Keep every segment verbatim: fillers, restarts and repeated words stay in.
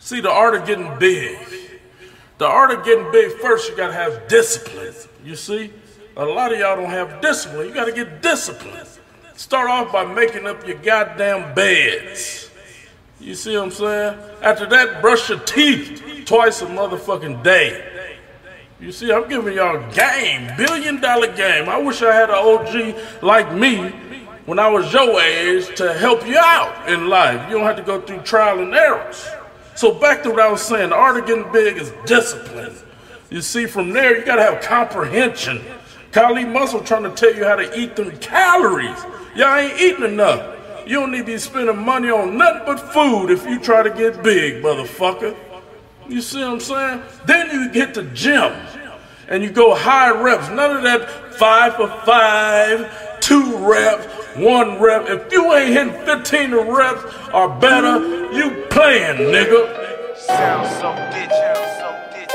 See, the art of getting big. The art of getting big, first you gotta have discipline. You see? A lot of y'all don't have discipline. You gotta get discipline. Start off by making up your goddamn beds. You see what I'm saying? After that, brush your teeth twice a motherfucking day. You see, I'm giving y'all a game, billion dollar game. I wish I had an O G like me when I was your age to help you out in life. You don't have to go through trial and errors. So back to what I was saying, the art of getting big is discipline. You see, from there, you gotta have comprehension. Kali Muscle trying to tell you how to eat them calories. Y'all ain't eating enough. You don't need to be spending money on nothing but food if you try to get big, motherfucker. You see what I'm saying? Then you get the gym and you go high reps. None of that five for five, two reps, one rep. If you ain't hitting fifteen reps or better, you playing, nigga. Sound so digital, so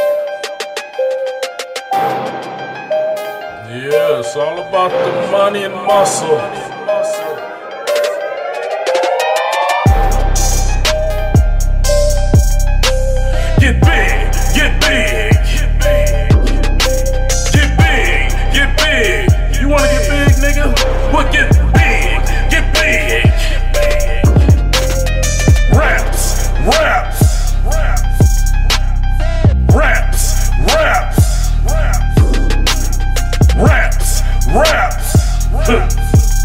Yeah, it's all about the money and muscle. Get big, get big, get big, get big, get big. You wanna get big, nigga? Well, get big, get big. Raps, raps, raps, raps, raps, raps,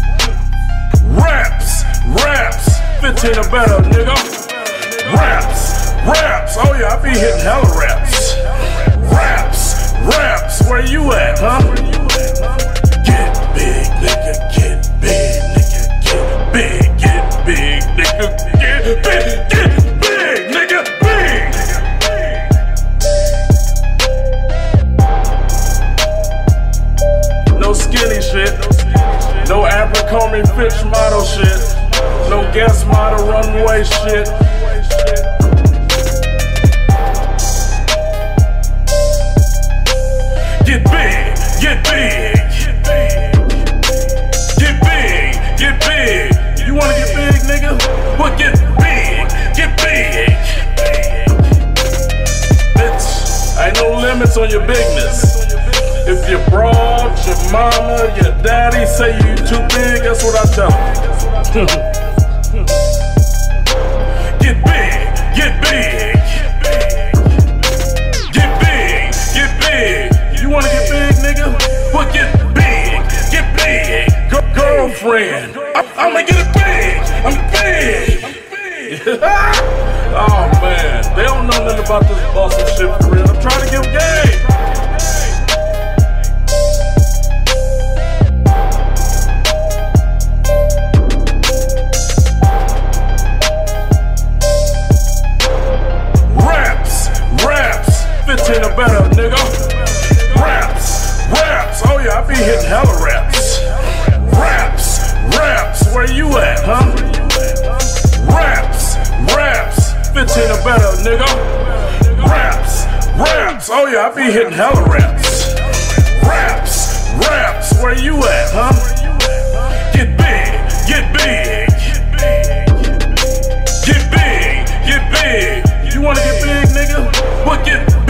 raps, raps. fifteen or better, nigga. Raps, raps. Oh yeah, I be hitting hella raps. Raps, raps. Where you at, huh? Get big, nigga. Get big, nigga. Get big, get big, nigga. Get big, get big, nigga. Big. No skinny shit. No Abercrombie Fitch model shit. No guest model runway shit. Get big, get big, get big, get big. You wanna get big, nigga? Well, get big, get big. Bitch, ain't no limits on your bigness. If you're broad, your mama, your daddy say you too big, that's what I tell them. Get big, get big, get big, get big. You wanna get big, nigga? Well, get big, get big. G- girlfriend, I- I'ma get it big, I'm big. Oh man, they don't know nothing about this bustle shit for real. I'm trying to give game. fifteen or better, nigga. Raps, raps. Oh yeah, I be hitting hella raps. Raps, raps. Where you at, huh? Raps, raps. fifteen or better, nigga. Raps, raps. Oh yeah, I be hitting hella raps. Raps, raps. Where you at, huh? Get big, get big. Get big, get big. You wanna get big, nigga? What get